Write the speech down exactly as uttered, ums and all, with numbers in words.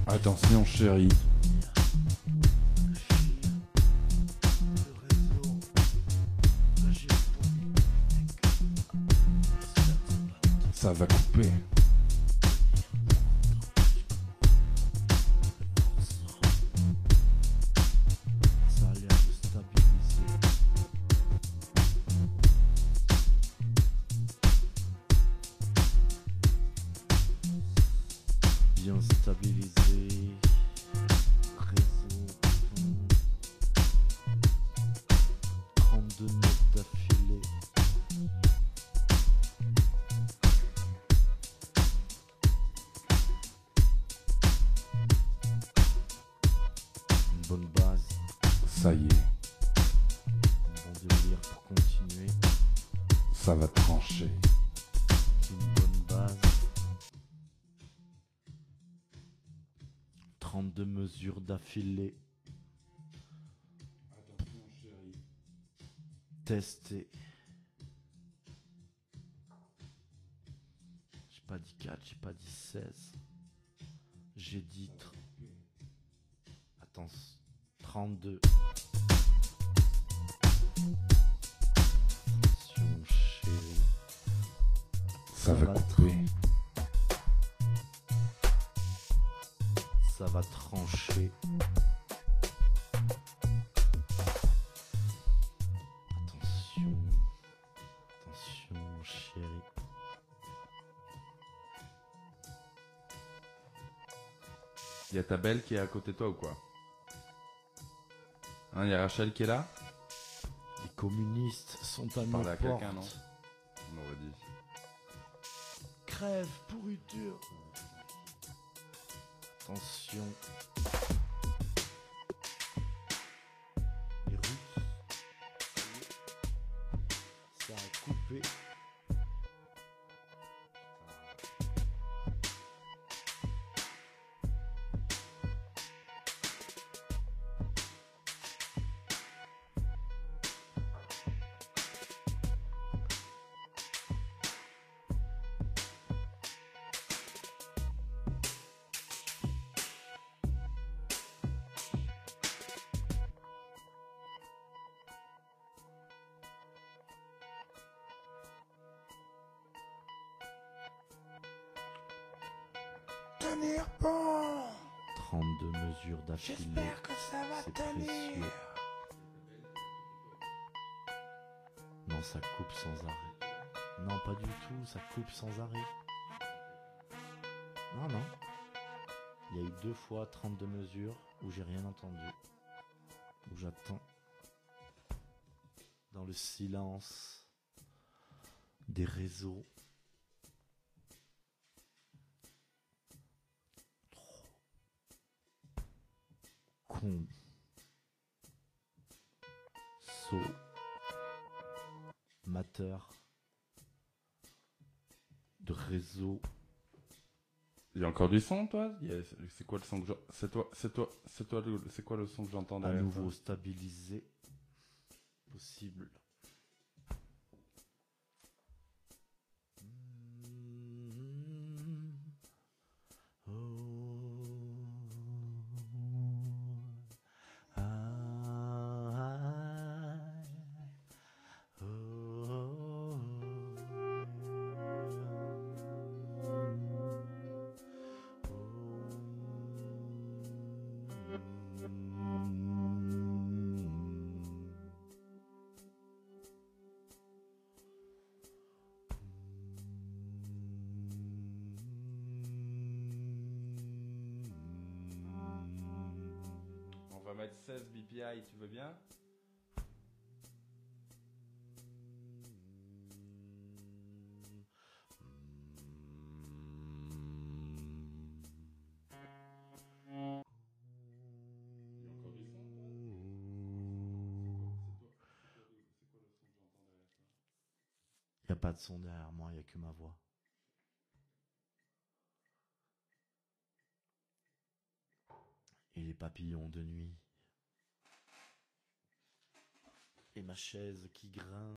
Attention chérie. Ça va couper. Ça a l'air de stabiliser. Bien stabilisé. Réseau. trente-deux notes d'affilée. Une bonne base. Ça y est, Un bon délire pour continuer. ça va trancher. Une bonne base. trente-deux mesures d'affilée. Attention chérie. Testé. J'ai pas dit quatre, j'ai pas dit seize. J'ai dit tr- Attends, trente-deux. Attention chérie. Ça va couper. Ça va trancher. Attention. Attention chérie. Y'a ta belle qui est à côté de toi ou quoi? Hein, y'a Rachel qui est là? Les communistes sont à nos Parler à portes. quelqu'un, non? On m'aurait dit. Crève, pourriture. Attention. Les Russes. Ça a coupé. Tenir bon. trente-deux mesures d'affilée. J'espère que ça va C'est tenir. précieux. Non, ça coupe sans arrêt. Non, pas du tout, ça coupe sans arrêt. Non, non. Il y a eu deux fois trente-deux mesures où j'ai rien entendu. Où j'attends. Dans le silence des réseaux. Con. Saut. Mateur. De réseau. Y'a encore du son, toi? Y'a- C'est quoi le son que j'entends? C'est toi, c'est toi, c'est toi, le- c'est quoi le son que j'entends À derrière nouveau toi? stabilisé. Possible. Mm. Oh. Ah. Oh. On va mettre seize B P I, tu veux bien? Y'a encore du son, toi? C'est quoi le son que j'entends derrière toi? Il n'y a pas de son derrière moi, il n'y a que ma voix. Et les papillons de nuit. Et ma chaise qui grince.